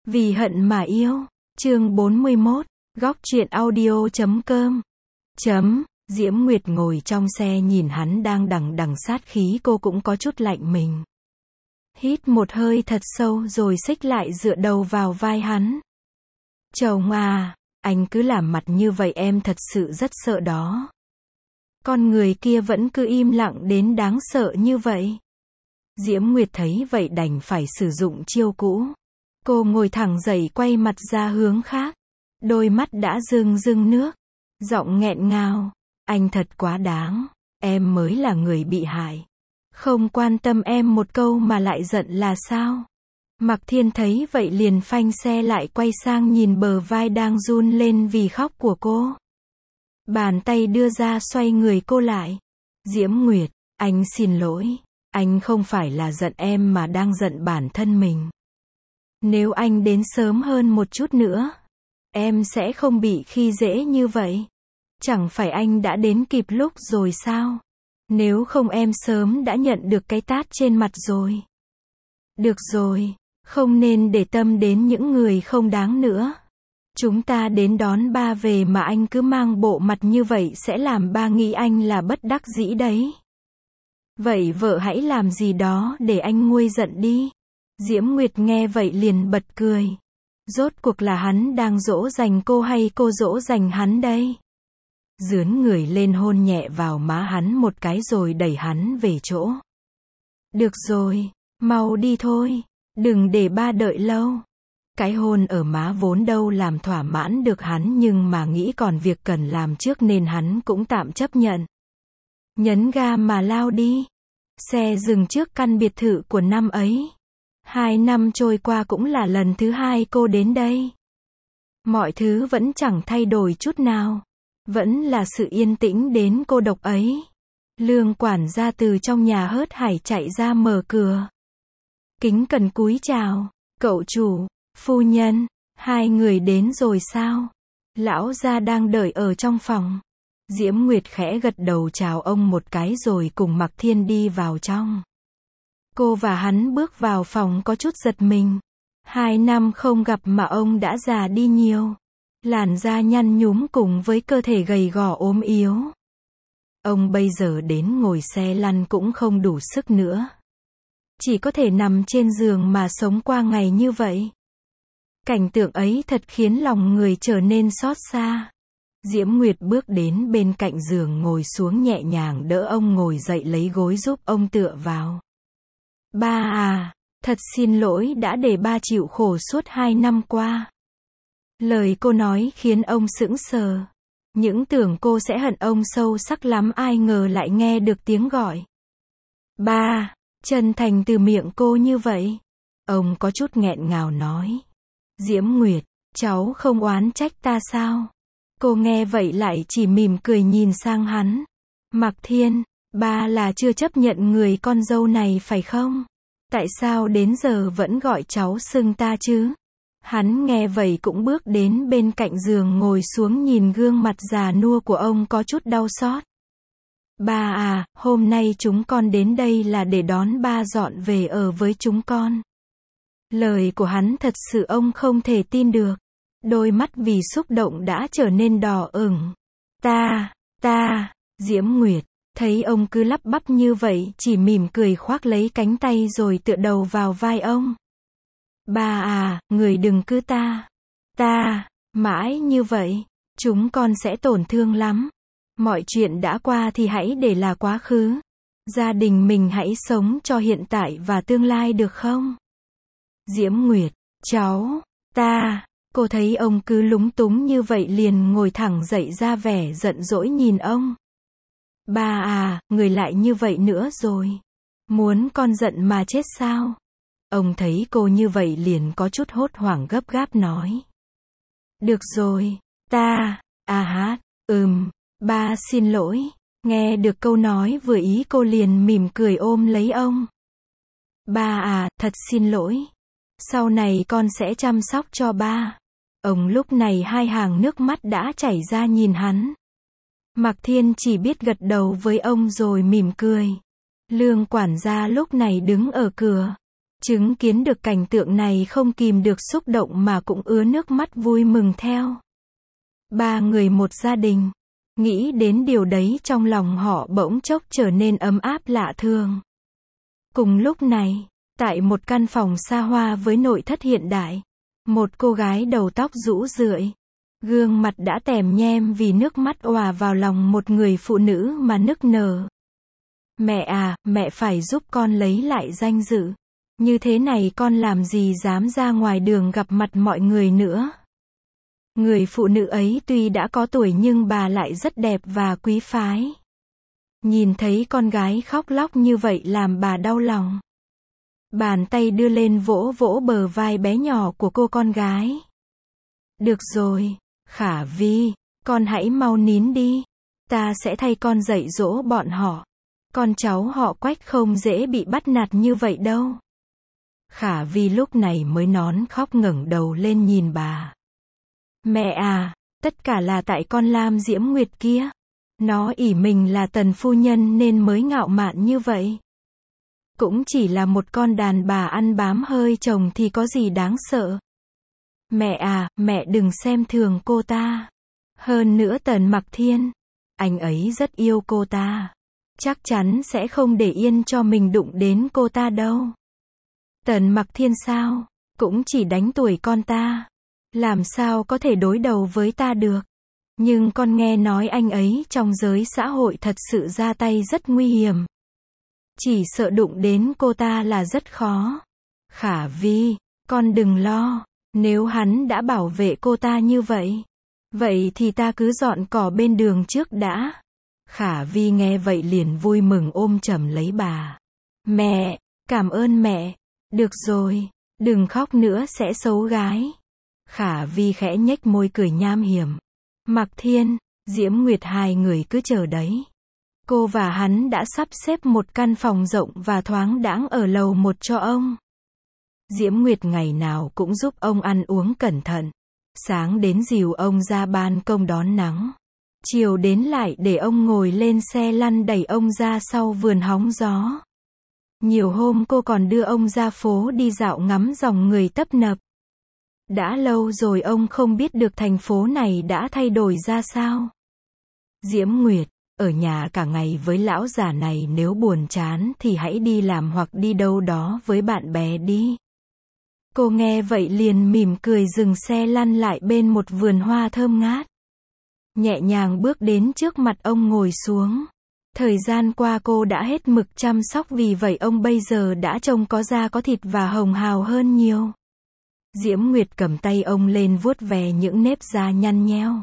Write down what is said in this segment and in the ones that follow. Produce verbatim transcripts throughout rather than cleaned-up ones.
Vì hận mà yêu. Chương bốn mươi mốt. Góc truyện audio chấm com. Chấm. Diễm Nguyệt ngồi trong xe nhìn hắn đang đằng đằng sát khí, cô cũng có chút lạnh mình. Hít một hơi thật sâu rồi xích lại dựa đầu vào vai hắn. Chồng à, anh cứ làm mặt như vậy em thật sự rất sợ đó. Con người kia vẫn cứ im lặng đến đáng sợ như vậy. Diễm Nguyệt thấy vậy đành phải sử dụng chiêu cũ. Cô ngồi thẳng dậy quay mặt ra hướng khác. Đôi mắt đã rưng rưng nước. Giọng nghẹn ngào. Anh thật quá đáng. Em mới là người bị hại. Không quan tâm em một câu mà lại giận là sao? Mạc Thiên thấy vậy liền phanh xe lại quay sang nhìn bờ vai đang run lên vì khóc của cô. Bàn tay đưa ra xoay người cô lại. Diễm Nguyệt, anh xin lỗi. Anh không phải là giận em mà đang giận bản thân mình. Nếu anh đến sớm hơn một chút nữa, em sẽ không bị khi dễ như vậy. Chẳng phải anh đã đến kịp lúc rồi sao? Nếu không em sớm đã nhận được cái tát trên mặt rồi. Được rồi, không nên để tâm đến những người không đáng nữa. Chúng ta đến đón ba về mà anh cứ mang bộ mặt như vậy sẽ làm ba nghĩ anh là bất đắc dĩ đấy. Vậy vợ hãy làm gì đó để anh nguôi giận đi. Diễm Nguyệt nghe vậy liền bật cười. Rốt cuộc là hắn đang dỗ dành cô hay cô dỗ dành hắn đây? Dướn người lên hôn nhẹ vào má hắn một cái rồi đẩy hắn về chỗ. Được rồi, mau đi thôi, đừng để ba đợi lâu. Cái hôn ở má vốn đâu làm thỏa mãn được hắn, nhưng mà nghĩ còn việc cần làm trước nên hắn cũng tạm chấp nhận. Nhấn ga mà lao đi. Xe dừng trước căn biệt thự của năm ấy. Hai năm trôi qua cũng là lần thứ hai cô đến đây. Mọi thứ vẫn chẳng thay đổi chút nào. Vẫn là sự yên tĩnh đến cô độc ấy. Lương quản gia từ trong nhà hớt hải chạy ra mở cửa. Kính cẩn cúi chào. Cậu chủ, phu nhân, hai người đến rồi sao? Lão gia đang đợi ở trong phòng. Diễm Nguyệt khẽ gật đầu chào ông một cái rồi cùng Mạc Thiên đi vào trong. Cô và hắn bước vào phòng có chút giật mình. Hai năm không gặp mà ông đã già đi nhiều. Làn da nhăn nhúm cùng với cơ thể gầy gò ốm yếu. Ông bây giờ đến ngồi xe lăn cũng không đủ sức nữa. Chỉ có thể nằm trên giường mà sống qua ngày như vậy. Cảnh tượng ấy thật khiến lòng người trở nên xót xa. Diễm Nguyệt bước đến bên cạnh giường ngồi xuống nhẹ nhàng đỡ ông ngồi dậy lấy gối giúp ông tựa vào. Ba à, thật xin lỗi đã để ba chịu khổ suốt hai năm qua. Lời cô nói khiến ông sững sờ. Những tưởng cô sẽ hận ông sâu sắc lắm, ai ngờ lại nghe được tiếng gọi. Ba, chân thành từ miệng cô như vậy. Ông có chút nghẹn ngào nói. Diễm Nguyệt, cháu không oán trách ta sao? Cô nghe vậy lại chỉ mỉm cười nhìn sang hắn. Mạc Thiên, ba là chưa chấp nhận người con dâu này phải không? Tại sao đến giờ vẫn gọi cháu xưng ta chứ? Hắn nghe vậy cũng bước đến bên cạnh giường ngồi xuống nhìn gương mặt già nua của ông có chút đau xót. Ba à, hôm nay chúng con đến đây là để đón ba dọn về ở với chúng con. Lời của hắn thật sự ông không thể tin được. Đôi mắt vì xúc động đã trở nên đỏ ửng. Ta, ta, Diễm Nguyệt, thấy ông cứ lắp bắp như vậy chỉ mỉm cười khoác lấy cánh tay rồi tựa đầu vào vai ông. Ba à, người đừng cứ ta, ta, mãi như vậy, chúng con sẽ tổn thương lắm. Mọi chuyện đã qua thì hãy để là quá khứ. Gia đình mình hãy sống cho hiện tại và tương lai được không? Diễm Nguyệt, cháu, ta, cô thấy ông cứ lúng túng như vậy liền ngồi thẳng dậy ra vẻ giận dỗi nhìn ông. Ba à, người lại như vậy nữa rồi. Muốn con giận mà chết sao? Ông thấy cô như vậy liền có chút hốt hoảng gấp gáp nói. Được rồi, ta, à hát, ừm, ba xin lỗi. Nghe được câu nói vừa ý cô liền mỉm cười ôm lấy ông. Ba à, thật xin lỗi. Sau này con sẽ chăm sóc cho ba. Ông lúc này hai hàng nước mắt đã chảy ra nhìn hắn. Mạc Thiên chỉ biết gật đầu với ông rồi mỉm cười. Lương quản gia lúc này đứng ở cửa. Chứng kiến được cảnh tượng này không kìm được xúc động mà cũng ứa nước mắt vui mừng theo. Ba người một gia đình. Nghĩ đến điều đấy trong lòng họ bỗng chốc trở nên ấm áp lạ thường. Cùng lúc này, tại một căn phòng xa hoa với nội thất hiện đại, một cô gái đầu tóc rũ rượi, gương mặt đã tèm nhem vì nước mắt òa vào lòng một người phụ nữ mà nức nở. Mẹ à, mẹ phải giúp con lấy lại danh dự. Như thế này con làm gì dám ra ngoài đường gặp mặt mọi người nữa. Người phụ nữ ấy tuy đã có tuổi nhưng bà lại rất đẹp và quý phái. Nhìn thấy con gái khóc lóc như vậy làm bà đau lòng. Bàn tay đưa lên vỗ vỗ bờ vai bé nhỏ của cô con gái. Được rồi, Khả Vi, con hãy mau nín đi. Ta sẽ thay con dạy dỗ bọn họ. Con cháu họ Quách không dễ bị bắt nạt như vậy đâu. Khả Vi lúc này mới nón khóc ngẩng đầu lên nhìn bà. Mẹ à, tất cả là tại con Lam Diễm Nguyệt kia. Nó ỷ mình là tần phu nhân nên mới ngạo mạn như vậy. Cũng chỉ là một con đàn bà ăn bám hơi chồng thì có gì đáng sợ. Mẹ à, mẹ đừng xem thường cô ta. Hơn nữa Tần Mặc Thiên, anh ấy rất yêu cô ta. Chắc chắn sẽ không để yên cho mình đụng đến cô ta đâu. Tần Mặc Thiên sao? Cũng chỉ đánh tuổi con ta. Làm sao có thể đối đầu với ta được. Nhưng con nghe nói anh ấy trong giới xã hội thật sự ra tay rất nguy hiểm. Chỉ sợ đụng đến cô ta là rất khó. Khả Vi, con đừng lo. Nếu hắn đã bảo vệ cô ta như vậy, vậy thì ta cứ dọn cỏ bên đường trước đã. Khả Vi nghe vậy liền vui mừng ôm chầm lấy bà. Mẹ, cảm ơn mẹ. Được rồi, đừng khóc nữa sẽ xấu gái. Khả Vi khẽ nhếch môi cười nham hiểm. Mặc Thiên, Diễm Nguyệt hai người cứ chờ đấy. Cô và hắn đã sắp xếp một căn phòng rộng và thoáng đãng ở lầu một cho ông. Diễm Nguyệt ngày nào cũng giúp ông ăn uống cẩn thận. Sáng đến dìu ông ra ban công đón nắng. Chiều đến lại để ông ngồi lên xe lăn đẩy ông ra sau vườn hóng gió. Nhiều hôm cô còn đưa ông ra phố đi dạo ngắm dòng người tấp nập. Đã lâu rồi ông không biết được thành phố này đã thay đổi ra sao. Diễm Nguyệt, ở nhà cả ngày với lão già này nếu buồn chán thì hãy đi làm hoặc đi đâu đó với bạn bè đi. Cô nghe vậy liền mỉm cười dừng xe lăn lại bên một vườn hoa thơm ngát. Nhẹ nhàng bước đến trước mặt ông ngồi xuống. Thời gian qua cô đã hết mực chăm sóc vì vậy ông bây giờ đã trông có da có thịt và hồng hào hơn nhiều. Diễm Nguyệt cầm tay ông lên vuốt ve những nếp da nhăn nheo.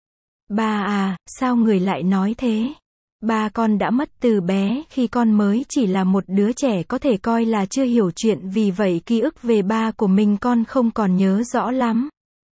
Ba à, sao người lại nói thế? Ba con đã mất từ bé khi con mới chỉ là một đứa trẻ có thể coi là chưa hiểu chuyện vì vậy ký ức về ba của mình con không còn nhớ rõ lắm.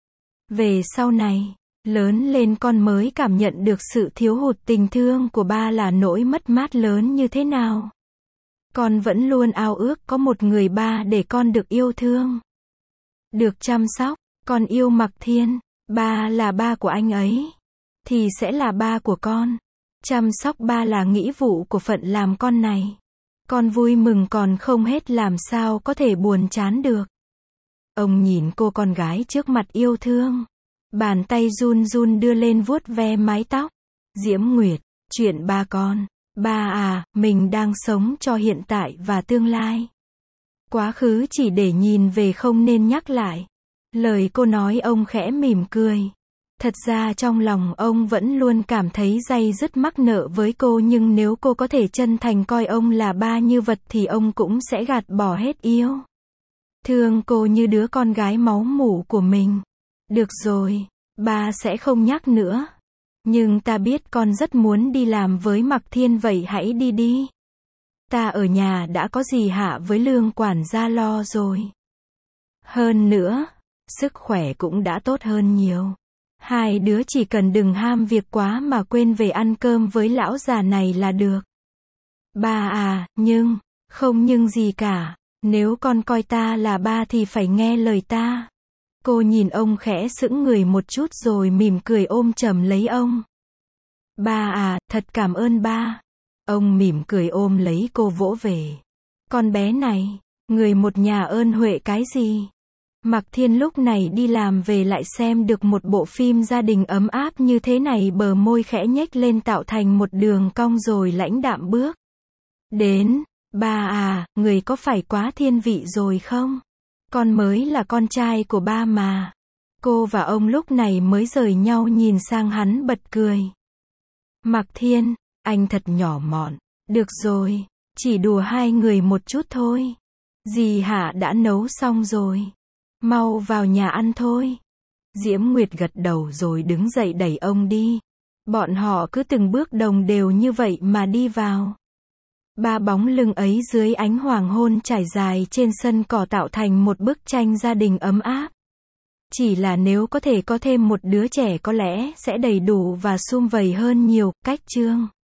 Về sau này, lớn lên con mới cảm nhận được sự thiếu hụt tình thương của ba là nỗi mất mát lớn như thế nào. Con vẫn luôn ao ước có một người ba để con được yêu thương. Được chăm sóc, con yêu Mặc Thiên, ba là ba của anh ấy. Thì sẽ là ba của con. Chăm sóc ba là nghĩa vụ của phận làm con này. Con vui mừng còn không hết làm sao có thể buồn chán được. Ông nhìn cô con gái trước mặt yêu thương. Bàn tay run run đưa lên vuốt ve mái tóc. Diễm Nguyệt, chuyện ba con. Ba à, mình đang sống cho hiện tại và tương lai. Quá khứ chỉ để nhìn về không nên nhắc lại. Lời cô nói ông khẽ mỉm cười. Thật ra trong lòng ông vẫn luôn cảm thấy day dứt mắc nợ với cô nhưng nếu cô có thể chân thành coi ông là ba như vật thì ông cũng sẽ gạt bỏ hết yêu. Thương cô như đứa con gái máu mủ của mình. Được rồi, ba sẽ không nhắc nữa. Nhưng ta biết con rất muốn đi làm với Mặc Thiên vậy hãy đi đi. Ta ở nhà đã có dì Hạ với Lương quản gia lo rồi. Hơn nữa, sức khỏe cũng đã tốt hơn nhiều. Hai đứa chỉ cần đừng ham việc quá mà quên về ăn cơm với lão già này là được. Ba à, nhưng, không nhưng gì cả. Nếu con coi ta là ba thì phải nghe lời ta. Cô nhìn ông khẽ sững người một chút rồi mỉm cười ôm chầm lấy ông. Ba à, thật cảm ơn ba. Ông mỉm cười ôm lấy cô vỗ về. Con bé này, Người một nhà ơn huệ cái gì? Mạc Thiên lúc này đi làm về lại xem được một bộ phim gia đình ấm áp như thế này, bờ môi khẽ nhếch lên tạo thành một đường cong rồi lãnh đạm bước đến. Ba à, người có phải quá thiên vị rồi không? Con mới là con trai của ba mà. Cô và ông lúc này mới rời nhau, nhìn sang hắn bật cười. Mạc Thiên, anh thật nhỏ mọn. Được rồi, chỉ đùa hai người một chút thôi. Dì Hạ đã nấu xong rồi. Mau vào nhà ăn thôi. Diễm Nguyệt gật đầu rồi đứng dậy đẩy ông đi. Bọn họ cứ từng bước đồng đều như vậy mà đi vào. Ba bóng lưng ấy dưới ánh hoàng hôn trải dài trên sân cỏ tạo thành một bức tranh gia đình ấm áp. Chỉ là nếu có thể có thêm một đứa trẻ có lẽ sẽ đầy đủ và sum vầy hơn nhiều. Cách chương